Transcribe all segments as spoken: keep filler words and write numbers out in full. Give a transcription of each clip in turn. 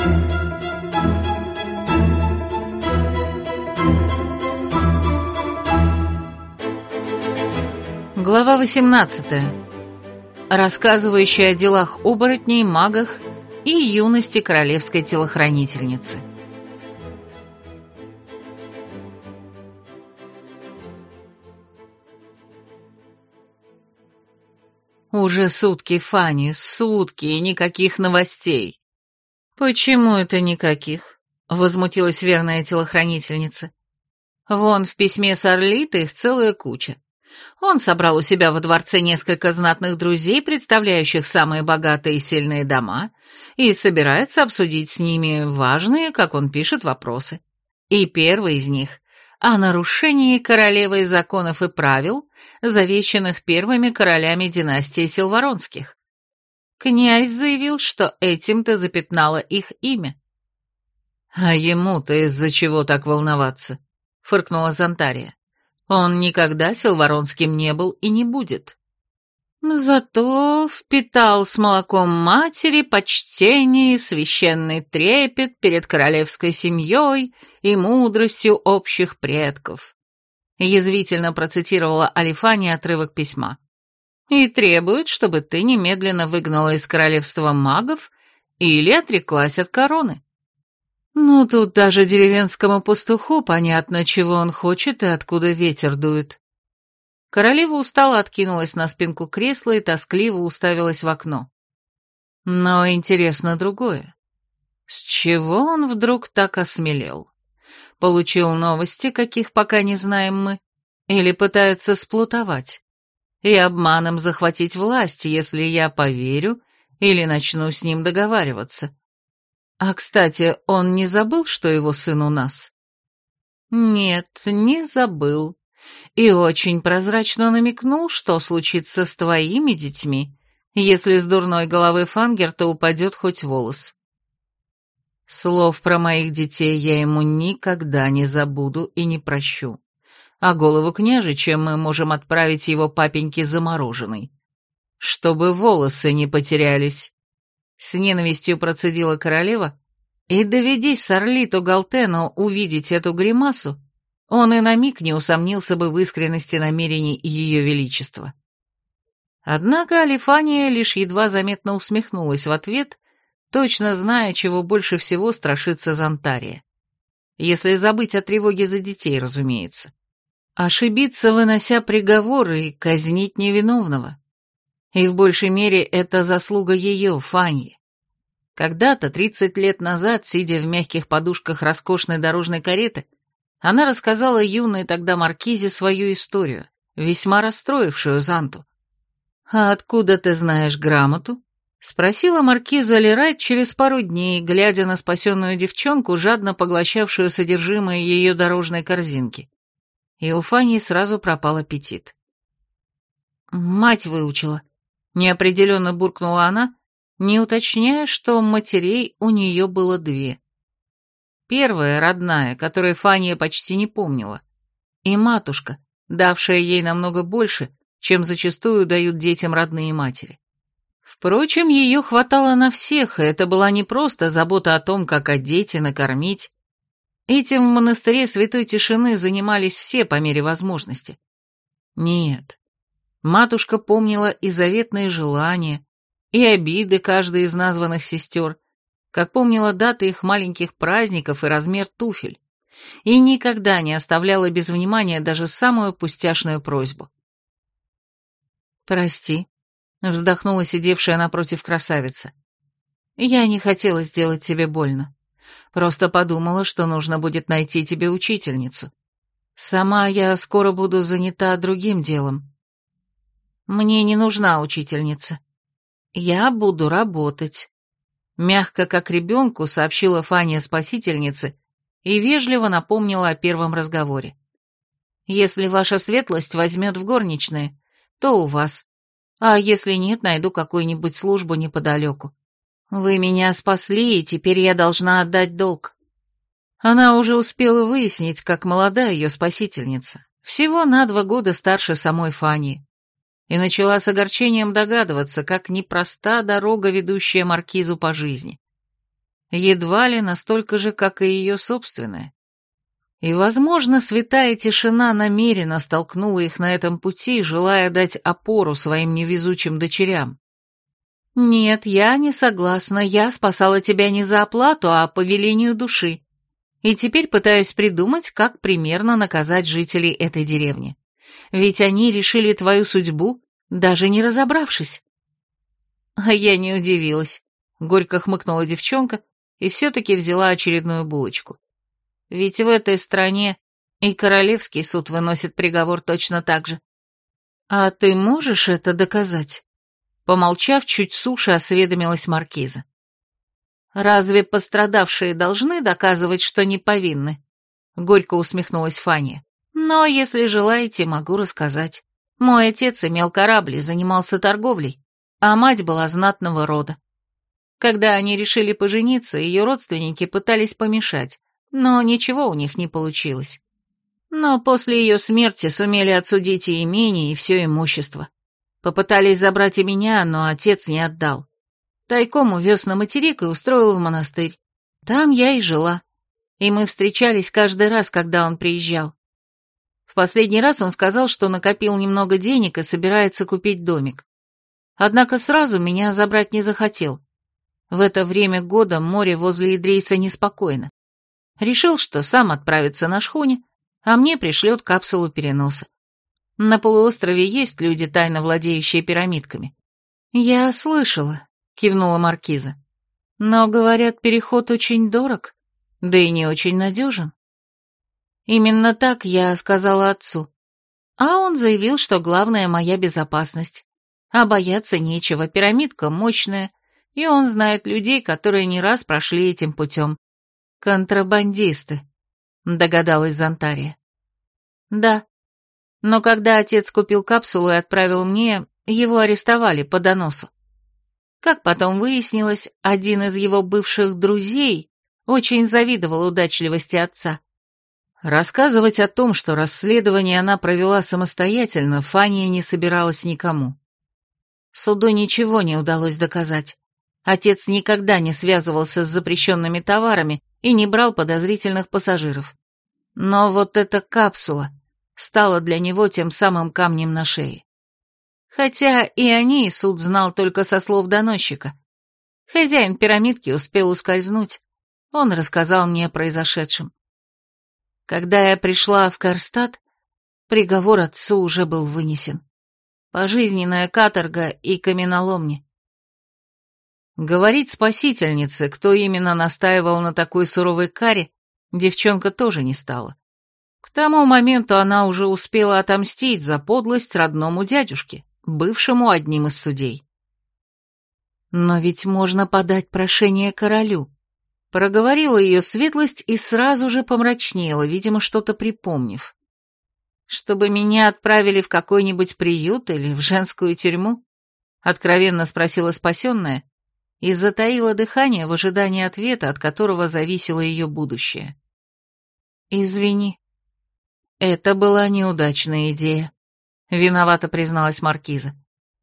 Глава восемнадцатая. Рассказывающая о делах оборотней, магах и юности королевской телохранительницы. Уже сутки, Фанни, сутки и никаких новостей. Почему это никаких? Возмутилась верная телохранительница. Вон в письме с Орлитой их целая куча. Он собрал у себя во дворце несколько знатных друзей, представляющих самые богатые и сильные дома, и собирается обсудить с ними важные, как он пишет, вопросы. И первый из них — о нарушении королевой законов и правил, завещанных первыми королями династии Силваронских. Князь заявил, что этим-то запятнало их имя. «А ему-то из-за чего так волноваться?» — фыркнула Зонтария. Он никогда силваронским не был и не будет. Зато впитал с молоком матери почтение и священный трепет перед королевской семьей и мудростью общих предков. Язвительно процитировала Алифания отрывок письма. И требует, чтобы ты немедленно выгнала из королевства магов или отреклась от короны. Ну, тут даже деревенскому пастуху понятно, чего он хочет и откуда ветер дует. Королева устало откинулась на спинку кресла и тоскливо уставилась в окно. Но интересно другое. С чего он вдруг так осмелел? Получил новости, каких пока не знаем мы, или пытается сплутовать и обманом захватить власть, если я поверю или начну с ним договариваться? А, кстати, он не забыл, что его сын у нас? Нет, не забыл. И очень прозрачно намекнул, что случится с твоими детьми, если с дурной головы Фангерта упадет хоть волос. Слов про моих детей я ему никогда не забуду и не прощу. А голову княжича мы можем отправить его папеньке замороженной, чтобы волосы не потерялись. С ненавистью процедила королева, и доведись Орлиту Галтену увидеть эту гримасу, он и на миг не усомнился бы в искренности намерений ее величества. Однако Алифания лишь едва заметно усмехнулась в ответ, точно зная, чего больше всего страшится Зонтария. Если забыть о тревоге за детей, разумеется. Ошибиться, вынося приговоры, и казнить невиновного. И в большей мере это заслуга ее, Фаньи. Когда-то, тридцать лет назад, сидя в мягких подушках роскошной дорожной кареты, она рассказала юной тогда маркизе свою историю, весьма расстроившую Занту. «А откуда ты знаешь грамоту?» — спросила маркиза Лерайт через пару дней, глядя на спасенную девчонку, жадно поглощавшую содержимое ее дорожной корзинки. И у Фаньи сразу пропал аппетит. «Мать выучила», — неопределенно буркнула она, не уточняя, что матерей у нее было две. Первая, родная, которой Фания почти не помнила, и матушка, давшая ей намного больше, чем зачастую дают детям родные матери. Впрочем, ее хватало на всех, и это была не просто забота о том, как одеть и накормить. Этим в монастыре святой тишины занимались все по мере возможности. Нет, матушка помнила и заветные желания, и обиды каждой из названных сестер, как помнила даты их маленьких праздников и размер туфель, и никогда не оставляла без внимания даже самую пустяшную просьбу. «Прости», — вздохнула сидевшая напротив красавица. «Я не хотела сделать тебе больно. Просто подумала, что нужно будет найти тебе учительницу. Сама я скоро буду занята другим делом. Мне не нужна учительница. Я буду работать», — мягко, как ребенку, сообщила Фания спасительнице и вежливо напомнила о первом разговоре. «Если ваша светлость возьмет в горничные, то у вас, а если нет, найду какую-нибудь службу неподалеку. Вы меня спасли, и теперь я должна отдать долг». Она уже успела выяснить, как молода ее спасительница, всего на два года старше самой Фании, и начала с огорчением догадываться, как непроста дорога, ведущая маркизу по жизни. едва ли настолько же, как и ее собственное. И, возможно, святая тишина намеренно столкнула их на этом пути, желая дать опору своим невезучим дочерям. «Нет, я не согласна, я спасала тебя не за оплату, а по велению души. И теперь пытаюсь придумать, как примерно наказать жителей этой деревни. Ведь они решили твою судьбу, даже не разобравшись». А я не удивилась. Горько хмыкнула девчонка и все-таки взяла очередную булочку. Ведь в этой стране и королевский суд выносит приговор точно так же. «А ты можешь это доказать?» Помолчав, чуть суше осведомилась маркиза. «Разве пострадавшие должны доказывать, что не повинны?» Горько усмехнулась Фания. «Но если желаете, могу рассказать. Мой отец имел корабль и занимался торговлей, а мать была знатного рода. Когда они решили пожениться, ее родственники пытались помешать, но ничего у них не получилось. Но после ее смерти сумели отсудить и имение, и все имущество. Попытались забрать и меня, но отец не отдал. Тайком увез на материк и устроил в монастырь. Там я и жила. И мы встречались каждый раз, когда он приезжал. В последний раз он сказал, что накопил немного денег и собирается купить домик. Однако сразу меня забрать не захотел. В это время года море возле Идрейса неспокойно. Решил, что сам отправится на шхуне, а мне пришлет капсулу переноса. На полуострове есть люди, тайно владеющие пирамидками. «Я слышала», — кивнула маркиза. «Но, говорят, переход очень дорог, да и не очень надежен». Именно так я сказала отцу. А он заявил, что главное моя безопасность. А бояться нечего, пирамидка мощная, и он знает людей, которые не раз прошли этим путем. «Контрабандисты», — догадалась Зонтария. «Да. Но когда отец купил капсулу и отправил мне, его арестовали по доносу. Как потом выяснилось, один из его бывших друзей очень завидовал удачливости отца». Рассказывать о том, что расследование она провела самостоятельно, Фания не собиралась никому. Суду ничего не удалось доказать. Отец никогда не связывался с запрещенными товарами и не брал подозрительных пассажиров. Но вот эта капсула стала для него тем самым камнем на шее. Хотя и о ней суд знал только со слов доносчика. Хозяин пирамидки успел ускользнуть. Он рассказал мне о произошедшем. Когда я пришла в Карстад, приговор отцу уже был вынесен. Пожизненная каторга и каменоломни. Говорить спасительнице, кто именно настаивал на такой суровой каре, девчонка тоже не стала. К тому моменту она уже успела отомстить за подлость родному дядюшке, бывшему одним из судей. «Но ведь можно подать прошение королю», — проговорила ее светлость и сразу же помрачнела, видимо, что-то припомнив. «Чтобы меня отправили в какой-нибудь приют или в женскую тюрьму?» — откровенно спросила спасенная и затаила дыхание в ожидании ответа, от которого зависело ее будущее. «Извини, это была неудачная идея», — виновато призналась маркиза.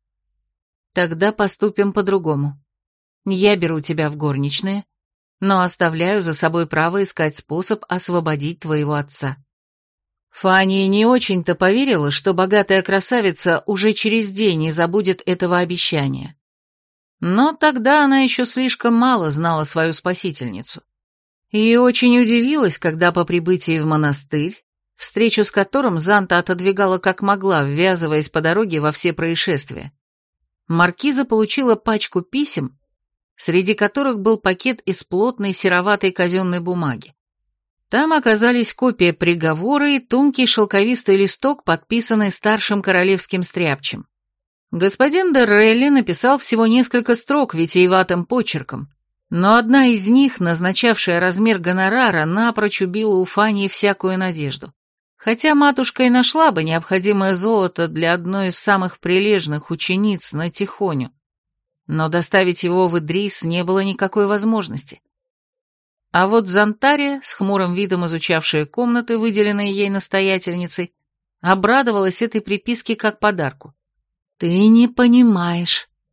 «Тогда поступим по-другому. Я беру тебя в горничные, но оставляю за собой право искать способ освободить твоего отца». Фания не очень-то поверила, что богатая красавица уже через день не забудет этого обещания. Но тогда она еще слишком мало знала свою спасительницу. И очень удивилась, когда по прибытии в монастырь, встречу с которым Занта отодвигала как могла, ввязываясь по дороге во все происшествия, маркиза получила пачку писем, среди которых был пакет из плотной сероватой казенной бумаги. Там оказались копия приговора и тонкий шелковистый листок, подписанный старшим королевским стряпчем. Господин де Релли написал всего несколько строк витиеватым почерком, но одна из них, назначавшая размер гонорара, напрочь убила у Фании всякую надежду. Хотя матушка и нашла бы необходимое золото для одной из самых прилежных учениц на Тихоню, но доставить его в Идрис не было никакой возможности. А вот Зонтария, с хмурым видом изучавшая комнаты, выделенные ей настоятельницей, обрадовалась этой приписке как подарку. «Ты не понимаешь»,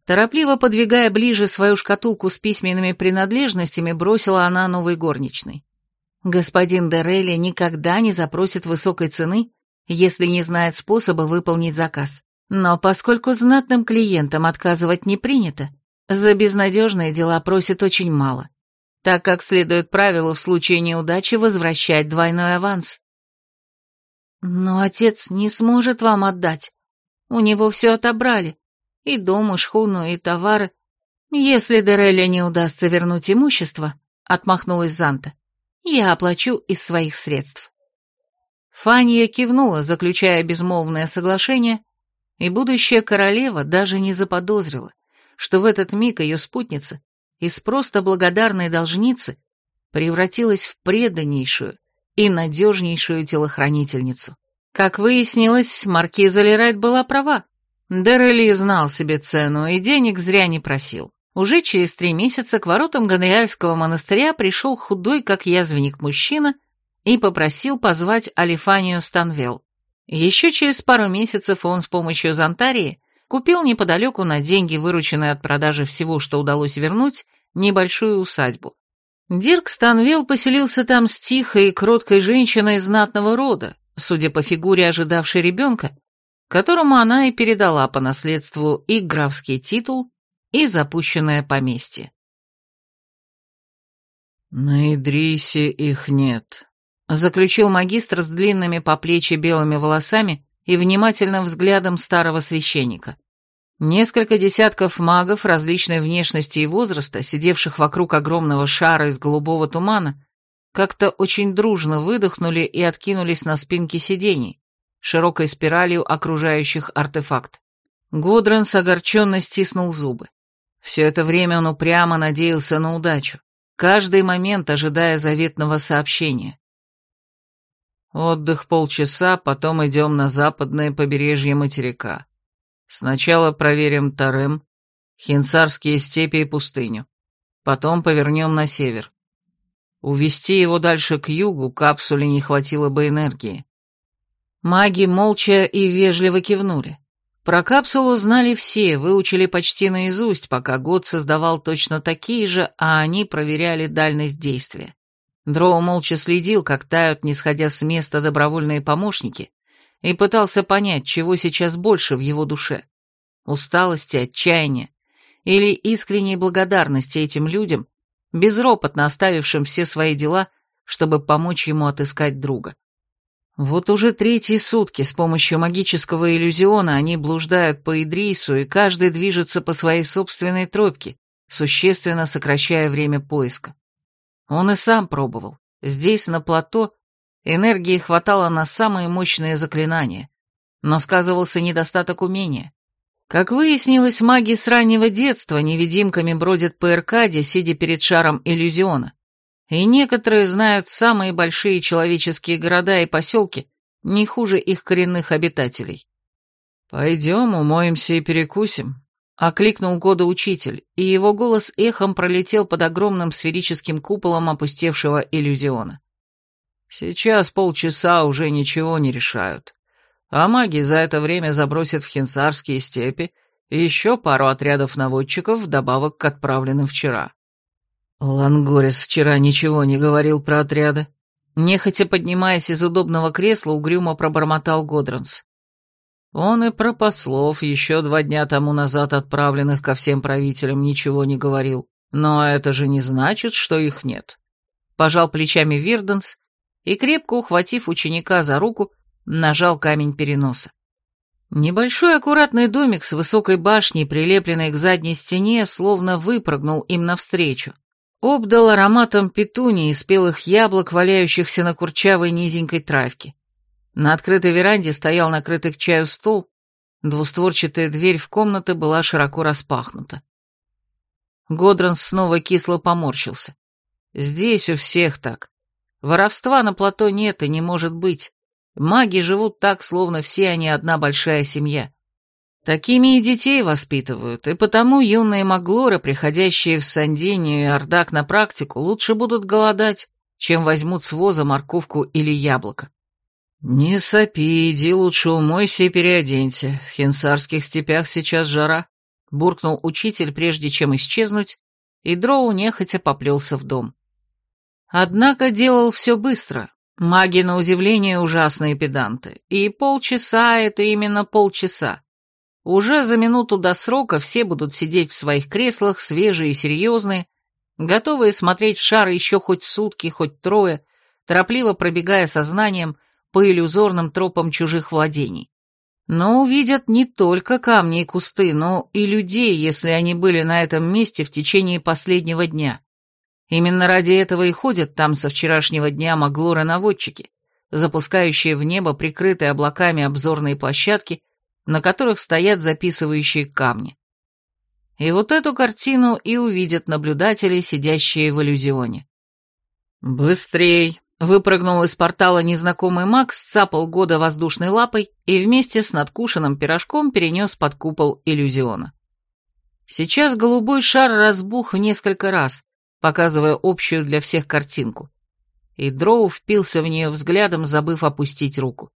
Торопливо подвигая ближе свою шкатулку с письменными принадлежностями, бросила она новой горничной. Господин Дерелли никогда не запросит высокой цены, если не знает способа выполнить заказ. Но поскольку знатным клиентам отказывать не принято, за безнадежные дела просит очень мало, так как следует правилу в случае неудачи возвращать двойной аванс. Но отец не сможет вам отдать. У него все отобрали. И дом, и шхуну, и товары. Если Дерелли не удастся вернуть имущество, отмахнулась Занта, я оплачу из своих средств. Фания кивнула, заключая безмолвное соглашение, и будущая королева даже не заподозрила, что в этот миг ее спутница из просто благодарной должницы превратилась в преданнейшую и надежнейшую телохранительницу. Как выяснилось, маркиза Лерайт была права. Дерелли знал себе цену и денег зря не просил. Уже через три месяца к воротам Ганриальского монастыря пришел худой, как язвенник, мужчина и попросил позвать Алифанию Станвелл. Еще через пару месяцев он с помощью Зонтарии купил неподалеку на деньги, вырученные от продажи всего, что удалось вернуть, небольшую усадьбу. Дирк Станвелл поселился там с тихой и кроткой женщиной знатного рода, судя по фигуре ожидавшей ребенка, которому она и передала по наследству и графский титул, и запущенное поместье. «На Идрисе их нет», — заключил магистр с длинными по плечи белыми волосами и внимательным взглядом старого священника. Несколько десятков магов различной внешности и возраста, сидевших вокруг огромного шара из голубого тумана, как-то очень дружно выдохнули и откинулись на спинки сидений, широкой спиралью окружающих артефакт. Годранс огорченно стиснул зубы. Все это время он упрямо надеялся на удачу, каждый момент ожидая заветного сообщения. «Отдых полчаса, потом идем на западное побережье материка. Сначала проверим Тарем, Хинсарские степи и пустыню. Потом повернем на север. Увести его дальше к югу капсуле не хватило бы энергии». Маги молча и вежливо кивнули. Про капсулу знали все, выучили почти наизусть, пока Год создавал точно такие же, а они проверяли дальность действия. Дроу молча следил, как тают, не сходя с места, добровольные помощники, и пытался понять, чего сейчас больше в его душе — усталости, отчаяния или искренней благодарности этим людям, безропотно оставившим все свои дела, чтобы помочь ему отыскать друга. Вот уже третьи сутки с помощью магического иллюзиона они блуждают по Идрису, и каждый движется по своей собственной тропке, существенно сокращая время поиска. Он и сам пробовал. Здесь, на плато, энергии хватало на самые мощные заклинания, но сказывался недостаток умения. Как выяснилось, маги с раннего детства невидимками бродят по Эркаде, сидя перед шаром иллюзиона. И некоторые знают самые большие человеческие города и поселки не хуже их коренных обитателей. «Пойдем, умоемся и перекусим», — окликнул Года учитель, и его голос эхом пролетел под огромным сферическим куполом опустевшего иллюзиона. «Сейчас полчаса уже ничего не решают, а маги за это время забросят в Хинсарские степи еще пару отрядов наводчиков вдобавок к отправленным вчера». Лангорис вчера ничего не говорил про отряды. Нехотя поднимаясь из удобного кресла, угрюмо пробормотал Годранс. Он и про послов, еще два дня тому назад отправленных ко всем правителям, ничего не говорил. Но это же не значит, что их нет. Пожал плечами Вирданс и, крепко ухватив ученика за руку, нажал камень переноса. Небольшой аккуратный домик с высокой башней, прилепленной к задней стене, словно выпрыгнул им навстречу. Обдал ароматом петунии и спелых яблок, валяющихся на курчавой низенькой травке. На открытой веранде стоял накрытый к чаю стол, двустворчатая дверь в комнаты была широко распахнута. Годранс снова кисло поморщился. Здесь у всех так. Воровства на плато нет и не может быть. Маги живут так, словно все они одна большая семья. Такими и детей воспитывают, и потому юные маглоры, приходящие в Сандинию и Ардак на практику, лучше будут голодать, чем возьмут с воза морковку или яблоко. «Не сопи, иди лучше умойся и переоденься, в хинсарских степях сейчас жара», — буркнул учитель, прежде чем исчезнуть, и Дроу нехотя поплелся в дом. Однако делал все быстро. Маги, на удивление, ужасные педанты. И полчаса — это именно полчаса. Уже за минуту до срока все будут сидеть в своих креслах, свежие и серьезные, готовые смотреть в шар еще хоть сутки, хоть трое, торопливо пробегая сознанием по иллюзорным тропам чужих владений. Но увидят не только камни и кусты, но и людей, если они были на этом месте в течение последнего дня. Именно ради этого и ходят там со вчерашнего дня маглоры-наводчики, запускающие в небо прикрытые облаками обзорные площадки, на которых стоят записывающие камни. И вот эту картину и увидят наблюдатели, сидящие в иллюзионе. «Быстрей!» — выпрыгнул из портала незнакомый маг, сцапал Года воздушной лапой и вместе с надкушенным пирожком перенес под купол иллюзиона. Сейчас голубой шар разбух в несколько раз, показывая общую для всех картинку, и Дроу впился в нее взглядом, забыв опустить руку.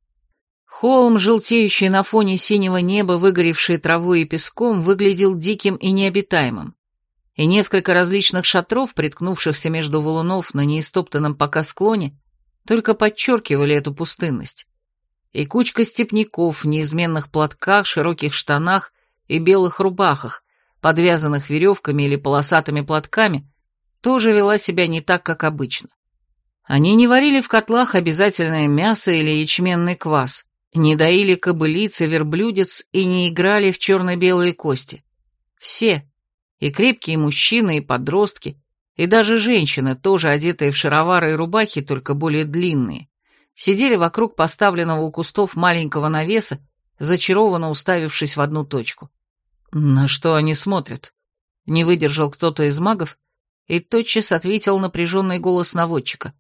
Холм, желтеющий на фоне синего неба, выгоревший травой и песком, выглядел диким и необитаемым, и несколько различных шатров, приткнувшихся между валунов на неистоптанном пока склоне, только подчеркивали эту пустынность. И кучка степняков в неизменных платках, широких штанах и белых рубахах, подвязанных веревками или полосатыми платками, тоже вела себя не так, как обычно. Они не варили в котлах обязательное мясо или ячменный квас, не доили кобылиц и верблюдец и не играли в черно-белые кости. Все, и крепкие мужчины, и подростки, и даже женщины, тоже одетые в шаровары и рубахи, только более длинные, сидели вокруг поставленного у кустов маленького навеса, зачарованно уставившись в одну точку. На что они смотрят? Не выдержал кто-то из магов и тотчас ответил напряженный голос наводчика.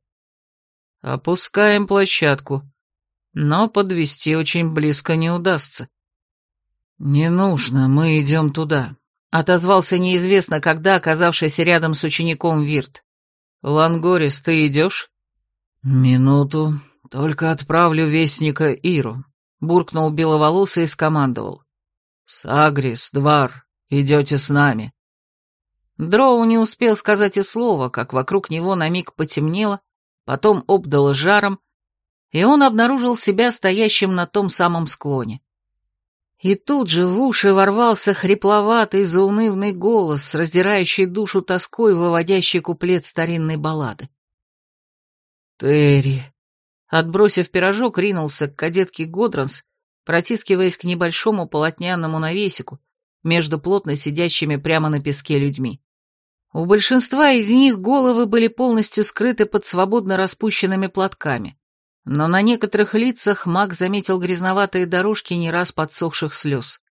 «Опускаем площадку, но подвести очень близко не удастся». «Не нужно, мы идем туда», — отозвался неизвестно когда оказавшийся рядом с учеником Вирт. «Лангорис, ты идешь?» «Минуту, только отправлю вестника Иру», — буркнул беловолосый и скомандовал. «Сагрис, Двар, идете с нами». Дроу не успел сказать и слова, как вокруг него на миг потемнело, потом обдало жаром, и он обнаружил себя стоящим на том самом склоне. И тут же в уши ворвался хрипловатый заунывный голос, раздирающий душу тоской, выводящий куплет старинной баллады. «Терри!» Отбросив пирожок, ринулся к кадетке Годранс, протискиваясь к небольшому полотняному навесику между плотно сидящими прямо на песке людьми. У большинства из них головы были полностью скрыты под свободно распущенными платками, но на некоторых лицах маг заметил грязноватые дорожки не раз подсохших слез.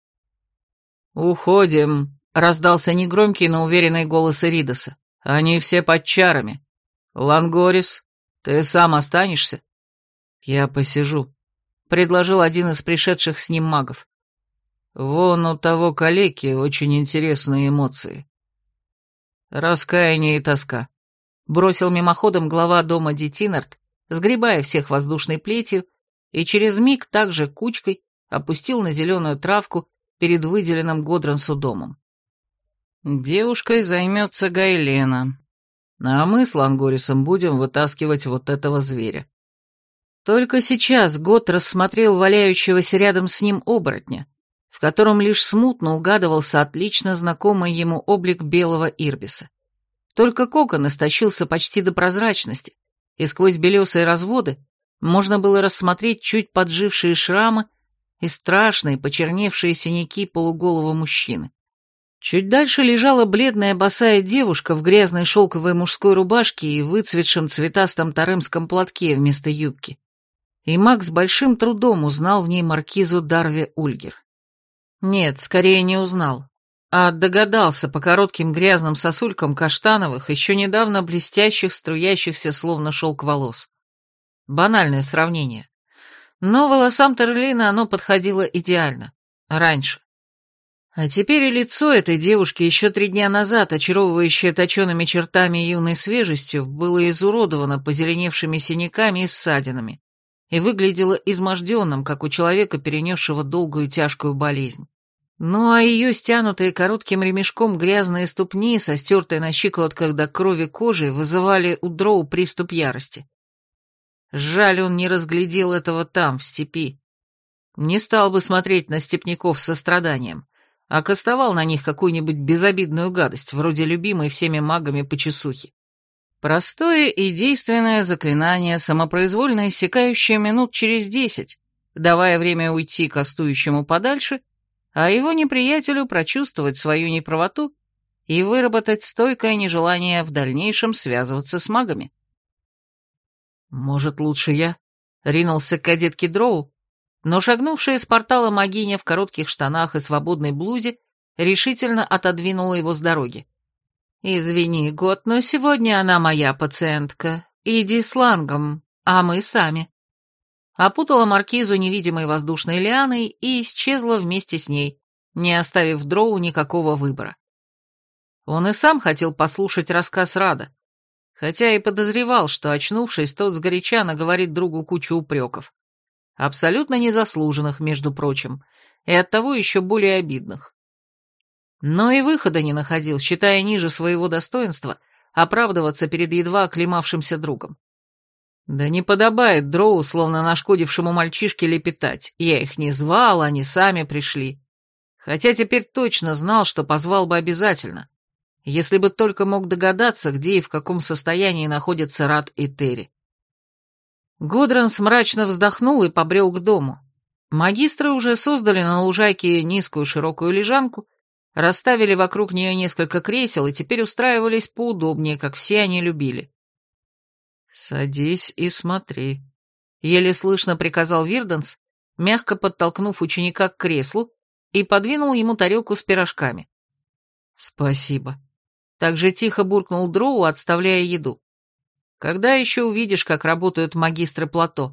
«Уходим», — раздался негромкий, но уверенный голос Эридоса. «Они все под чарами. Лангорис, ты сам останешься?» «Я посижу», — предложил один из пришедших с ним магов. «Вон у того калеки очень интересные эмоции». «Раскаяние и тоска», — бросил мимоходом глава дома Детинард, сгребая всех воздушной плетью, и через миг также кучкой опустил на зеленую травку перед выделенным Годрансу домом. «Девушкой займется Гайлена, а мы с Лангорисом будем вытаскивать вот этого зверя». Только сейчас Гот рассмотрел валяющегося рядом с ним оборотня, в котором лишь смутно угадывался отлично знакомый ему облик белого ирбиса. Только кокон истощился почти до прозрачности, и сквозь белесые разводы можно было рассмотреть чуть поджившие шрамы и страшные почерневшие синяки полуголого мужчины. Чуть дальше лежала бледная босая девушка в грязной шелковой мужской рубашке и выцветшем цветастом таремском платке вместо юбки. И Макс с большим трудом узнал в ней маркизу Дарви Ульгер. Нет, скорее не узнал, а догадался по коротким грязным сосулькам каштановых, еще недавно блестящих, струящихся словно шелк волос. Банальное сравнение. Но волосам Терлина оно подходило идеально. Раньше. А теперь и лицо этой девушки, еще три дня назад, очаровывающее точеными чертами и юной свежестью, было изуродовано позеленевшими синяками и ссадинами и выглядело изможденным, как у человека, перенесшего долгую тяжкую болезнь. Ну а ее стянутые коротким ремешком грязные ступни со стертой на щиколотках до крови кожей вызывали у Дроу приступ ярости. Жаль, он не разглядел этого там, в степи. Не стал бы смотреть на степняков с состраданием, а кастовал на них какую-нибудь безобидную гадость, вроде любимой всеми магами почесухи. Простое и действенное заклинание, самопроизвольно иссякающее минут через десять, давая время уйти кастующему подальше, а его неприятелю прочувствовать свою неправоту и выработать стойкое нежелание в дальнейшем связываться с магами. «Может, лучше я?» — ринулся к кадетке Дроу, но шагнувшая из портала магиня в коротких штанах и свободной блузе решительно отодвинула его с дороги. «Извини, Гот, но сегодня она моя пациентка. Иди с Лангом, а мы сами». Опутала маркизу невидимой воздушной лианой и исчезла вместе с ней, не оставив Дроу никакого выбора. Он и сам хотел послушать рассказ Рада, хотя и подозревал, что, очнувшись, тот сгоряча наговорит другу кучу упреков. Абсолютно незаслуженных, между прочим, и оттого еще более обидных. Но и выхода не находил, считая ниже своего достоинства оправдываться перед едва оклемавшимся другом. Да не подобает Дроу, словно нашкодившему мальчишке, лепетать. Я их не звал, они сами пришли. Хотя теперь точно знал, что позвал бы обязательно, если бы только мог догадаться, где и в каком состоянии находятся Рад и Терри. Гудранс мрачно вздохнул и побрел к дому. Магистры уже создали на лужайке низкую широкую лежанку, расставили вокруг нее несколько кресел и теперь устраивались поудобнее, как все они любили. «Садись и смотри», — еле слышно приказал Вирденс, мягко подтолкнув ученика к креслу и подвинул ему тарелку с пирожками. «Спасибо», — так же тихо буркнул Дроу, отставляя еду. «Когда еще увидишь, как работают магистры Плато?»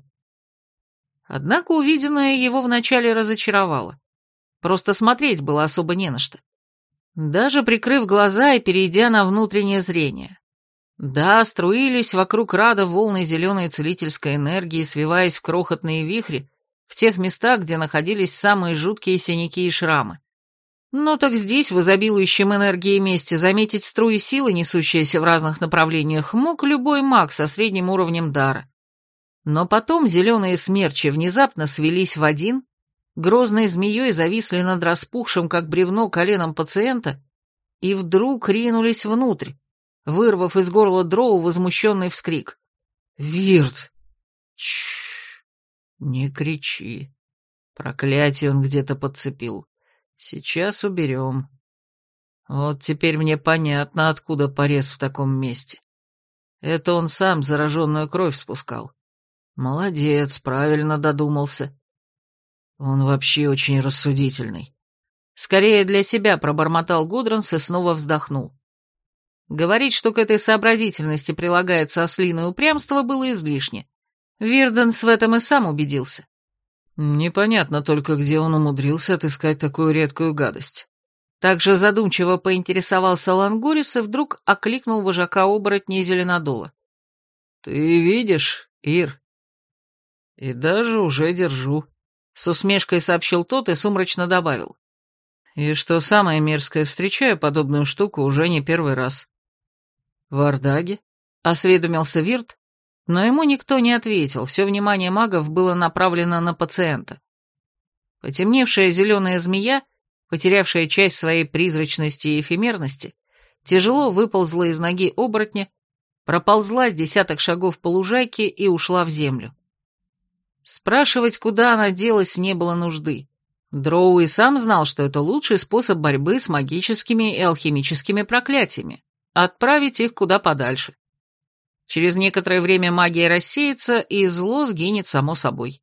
Однако увиденное его вначале разочаровало. Просто смотреть было особо не на что. Даже прикрыв глаза и перейдя на внутреннее зрение. Да, струились вокруг Рада волны зеленой целительской энергии, свиваясь в крохотные вихри в тех местах, где находились самые жуткие синяки и шрамы. Но так здесь, в изобилующем энергии месте, заметить струи силы, несущиеся в разных направлениях, мог любой маг со средним уровнем дара. Но потом зеленые смерчи внезапно свелись в один, грозной змеей зависли над распухшим, как бревно, коленом пациента и вдруг ринулись внутрь, вырвав из горла Дроу возмущенный вскрик. «Вирт! Чш! Не кричи! Проклятие он где-то подцепил. Сейчас уберем. Вот теперь мне понятно, откуда порез в таком месте. Это он сам зараженную кровь спускал. Молодец, правильно додумался. Он вообще очень рассудительный». Скорее для себя пробормотал Гудранс и снова вздохнул. Говорить, что к этой сообразительности прилагается ослиное упрямство, было излишне. Вирденс в этом и сам убедился. Непонятно только, где он умудрился отыскать такую редкую гадость. Также задумчиво поинтересовался Лангорис и вдруг окликнул вожака оборотней Зеленодола. «Ты видишь, Ир?» «И даже уже держу», — с усмешкой сообщил тот и сумрачно добавил. «И что самое мерзкое, встречаю подобную штуку уже не первый раз». «В Ардаге?» — осведомился Вирт, но ему никто не ответил, все внимание магов было направлено на пациента. Потемневшая зеленая змея, потерявшая часть своей призрачности и эфемерности, тяжело выползла из ноги оборотня, проползла с десяток шагов по лужайке и ушла в землю. Спрашивать, куда она делась, не было нужды. Дроу и сам знал, что это лучший способ борьбы с магическими и алхимическими проклятиями. Отправить их куда подальше. Через некоторое время магия рассеется, и зло сгинет само собой.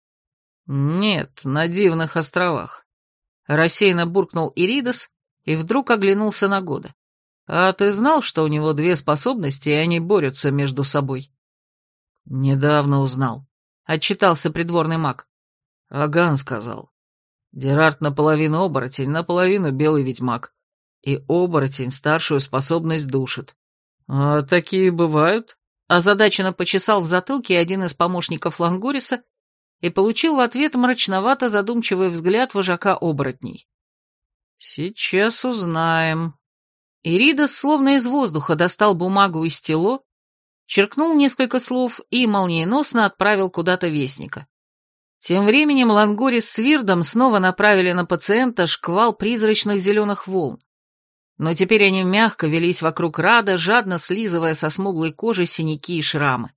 «Нет, на дивных островах», — рассеянно буркнул Иридас и вдруг оглянулся на Года. «А ты знал, что у него две способности, и они борются между собой?» «Недавно узнал», — отчитался придворный маг. «Аган сказал. Дерарт наполовину оборотень, наполовину белый ведьмак. И оборотень старшую способность душит. А такие бывают?» Озадаченно почесал в затылке один из помощников Лангориса и получил в ответ мрачновато задумчивый взгляд вожака оборотней. Сейчас узнаем. Иридас словно из воздуха достал бумагу и стело, черкнул несколько слов и молниеносно отправил куда-то вестника. Тем временем Лангорис с Вирдом снова направили на пациента шквал призрачных зеленых волн. Но теперь они мягко велись вокруг Рада, жадно слизывая со смуглой кожи синяки и шрамы.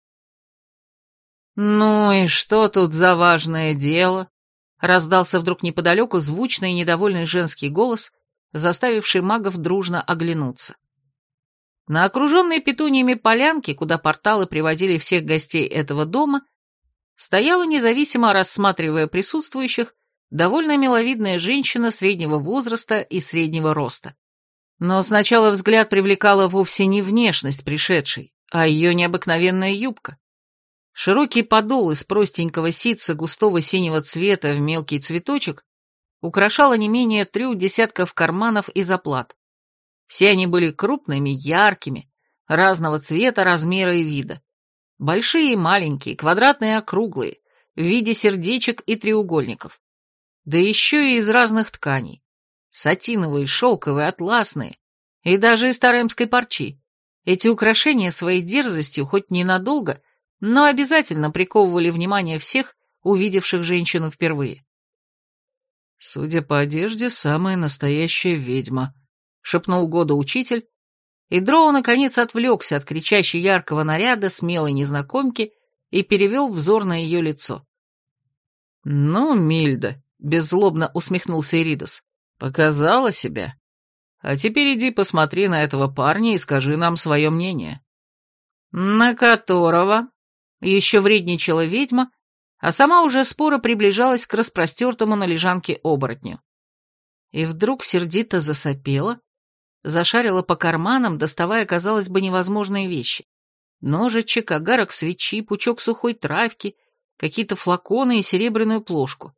«Ну и что тут за важное дело?» — раздался вдруг неподалеку звучный и недовольный женский голос, заставивший магов дружно оглянуться. На окруженной петуниями полянке, куда порталы приводили всех гостей этого дома, стояла, независимо рассматривая присутствующих, довольно миловидная женщина среднего возраста и среднего роста. Но сначала взгляд привлекала вовсе не внешность пришедшей, а ее необыкновенная юбка. Широкий подол из простенького ситца густого синего цвета в мелкий цветочек украшало не менее трех десятков карманов и заплат. Все они были крупными, яркими, разного цвета, размера и вида. Большие и маленькие, квадратные и округлые, в виде сердечек и треугольников. Да еще и из разных тканей. Сатиновые, шелковые, атласные и даже из таремской парчи. Эти украшения своей дерзостью хоть ненадолго, но обязательно приковывали внимание всех, увидевших женщину впервые. «Судя по одежде, самая настоящая ведьма», — шепнул Года учитель, и Дроу наконец отвлекся от кричащей яркого наряда смелой незнакомки и перевел взор на ее лицо. «Ну, Мильда», — беззлобно усмехнулся Иридас, — «показала себя. А теперь иди посмотри на этого парня и скажи нам свое мнение». «На которого?» — еще вредничала ведьма, а сама уже споро приближалась к распростертому на лежанке оборотню. И вдруг сердито засопела, зашарила по карманам, доставая, казалось бы, невозможные вещи. Ножичек, огарок свечи, пучок сухой травки, какие-то флаконы и серебряную плошку.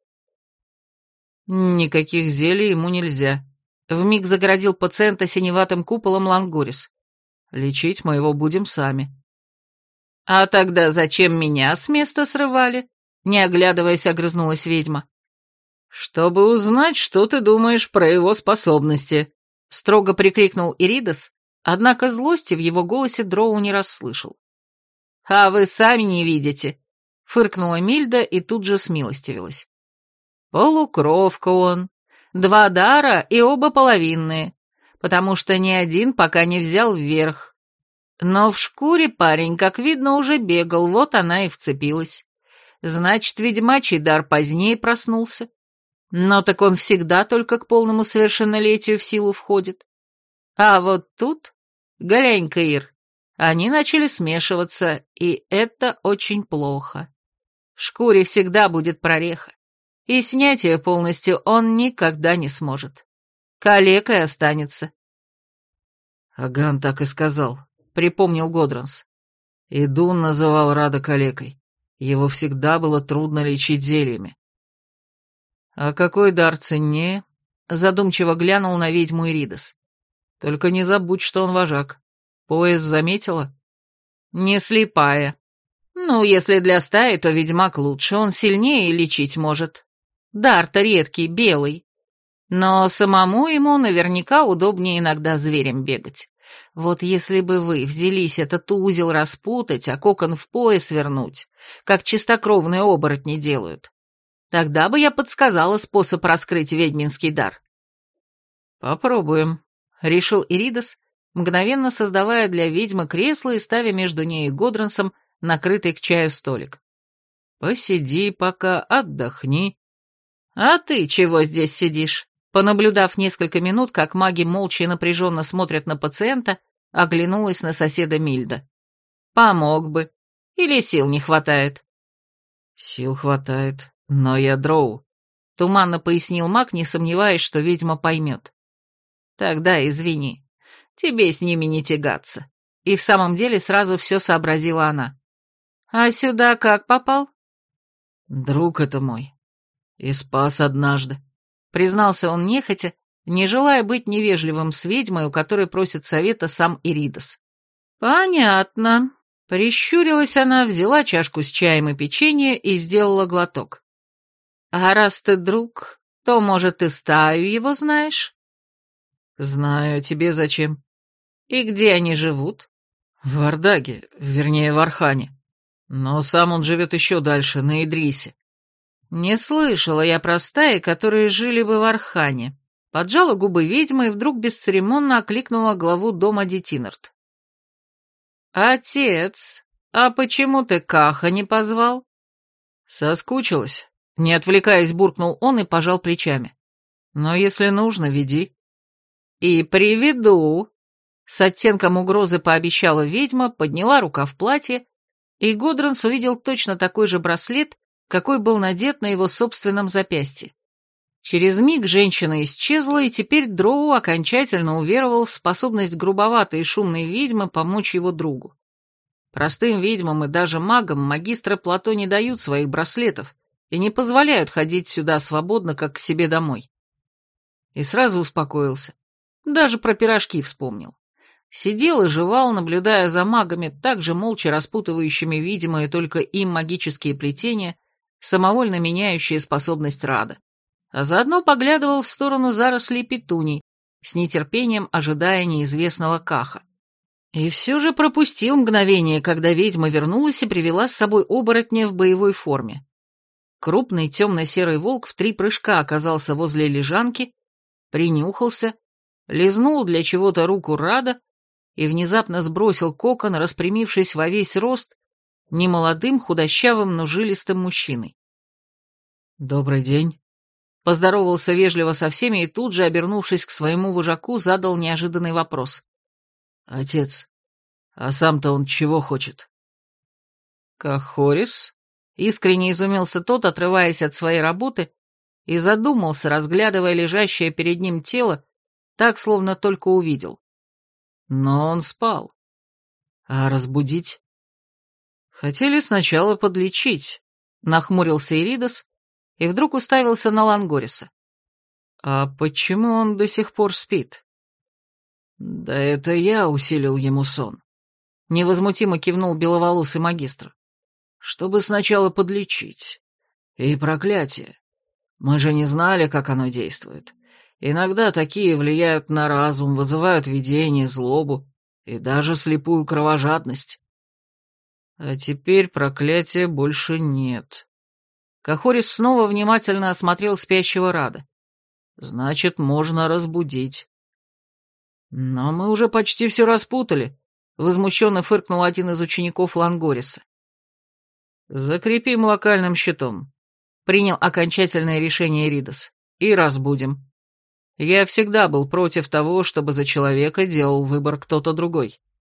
«Никаких зелий ему нельзя», — вмиг загородил пациента синеватым куполом Лангорис. «Лечить мы его будем сами». «А тогда зачем меня с места срывали?» — не оглядываясь, огрызнулась ведьма. «Чтобы узнать, что ты думаешь про его способности», — строго прикрикнул Иридас, однако злости в его голосе Дроу не расслышал. «А вы сами не видите», — фыркнула Мильда и тут же смилостивилась. «Полукровка он, два дара и оба половинные, потому что ни один пока не взял вверх. Но в шкуре парень, как видно, уже бегал, вот она и вцепилась. Значит, ведьмачий дар позднее проснулся. Но так он всегда только к полному совершеннолетию в силу входит. А вот тут, глянь-ка, Ир, они начали смешиваться, и это очень плохо. В шкуре всегда будет прореха, и снять ее полностью он никогда не сможет. Калекой останется». «Аган так и сказал», — припомнил Годранс. «И Дун называл Рада калекой. Его всегда было трудно лечить зельями». «А какой дар ценнее?» — задумчиво глянул на ведьму Иридас. «Только не забудь, что он вожак. Пояс заметила?» «Не слепая. Ну, если для стаи, то ведьмак лучше, он сильнее и лечить может. Дар-то редкий, белый. Но самому ему наверняка удобнее иногда зверем бегать. Вот если бы вы взялись этот узел распутать, а кокон в пояс вернуть, как чистокровные оборотни делают, тогда бы я подсказала способ раскрыть ведьминский дар». «Попробуем», — решил Иридас, мгновенно создавая для ведьмы кресло и ставя между ней и Годрансом накрытый к чаю столик. «Посиди пока, отдохни». «А ты чего здесь сидишь?» Понаблюдав несколько минут, как маги молча и напряженно смотрят на пациента, оглянулась на соседа Мильда. «Помог бы. Или сил не хватает?» «Сил хватает, но я Дроу», — туманно пояснил маг, не сомневаясь, что ведьма поймет. «Тогда извини, тебе с ними не тягаться». И в самом деле сразу все сообразила она. «А сюда как попал?» «Друг это мой. И спас однажды», — признался он нехотя, не желая быть невежливым с ведьмой, у которой просит совета сам Иридас. «Понятно». Прищурилась она, взяла чашку с чаем и печенье и сделала глоток. «А раз ты друг, то, может, и стаю его знаешь?» Знаю, а тебе зачем? И где они живут? В Ардаге, вернее, в Архане. Но сам он живет еще дальше, на Идрисе. Не слышала я про стаи, которые жили бы в Архане. Поджала губы ведьма и вдруг бесцеремонно окликнула главу дома Детинард. «Отец, а почему ты Каха не позвал?» Соскучилась. Не отвлекаясь, буркнул он и пожал плечами. «Но если нужно, веди». «И приведу», — с оттенком угрозы пообещала ведьма, подняла рукав платья, и Годранс увидел точно такой же браслет, какой был надет на его собственном запястье. Через миг женщина исчезла, и теперь Дроу окончательно уверовал в способность грубоватой и шумной ведьмы помочь его другу. Простым ведьмам и даже магам магистры Плато не дают своих браслетов и не позволяют ходить сюда свободно, как к себе домой. И сразу успокоился. Даже про пирожки вспомнил. Сидел и жевал, наблюдая за магами, также молча распутывающими видимые только им магические плетения, самовольно меняющие способность Рада. А заодно поглядывал в сторону зарослей петуний, с нетерпением ожидая неизвестного Каха. И все же пропустил мгновение, когда ведьма вернулась и привела с собой оборотня в боевой форме. Крупный темно-серый волк в три прыжка оказался возле лежанки, принюхался, лизнул для чего-то руку Рада и внезапно сбросил кокон, распрямившись во весь рост, немолодым, худощавым, но жилистым мужчиной. «Добрый день», — поздоровался вежливо со всеми и тут же, обернувшись к своему вожаку, задал неожиданный вопрос. «Отец, а сам-то он чего хочет?» «Кахорис?» — искренне изумился тот, отрываясь от своей работы, и задумался, разглядывая лежащее перед ним тело, так, словно только увидел. Но он спал. А разбудить? Хотели сначала подлечить, нахмурился Иридас и вдруг уставился на Лангориса. А почему он до сих пор спит? Да это я усилил ему сон. Невозмутимо кивнул беловолосый магистр. Чтобы сначала подлечить. И проклятие. Мы же не знали, как оно действует. Иногда такие влияют на разум, вызывают видение, злобу и даже слепую кровожадность. А теперь проклятия больше нет. Кахорис снова внимательно осмотрел спящего Рада. Значит, можно разбудить. Но мы уже почти все распутали, возмущенно фыркнул один из учеников Лангориса. Закрепим локальным щитом. Принял окончательное решение Иридас. И разбудим. Я всегда был против того, чтобы за человека делал выбор кто-то другой.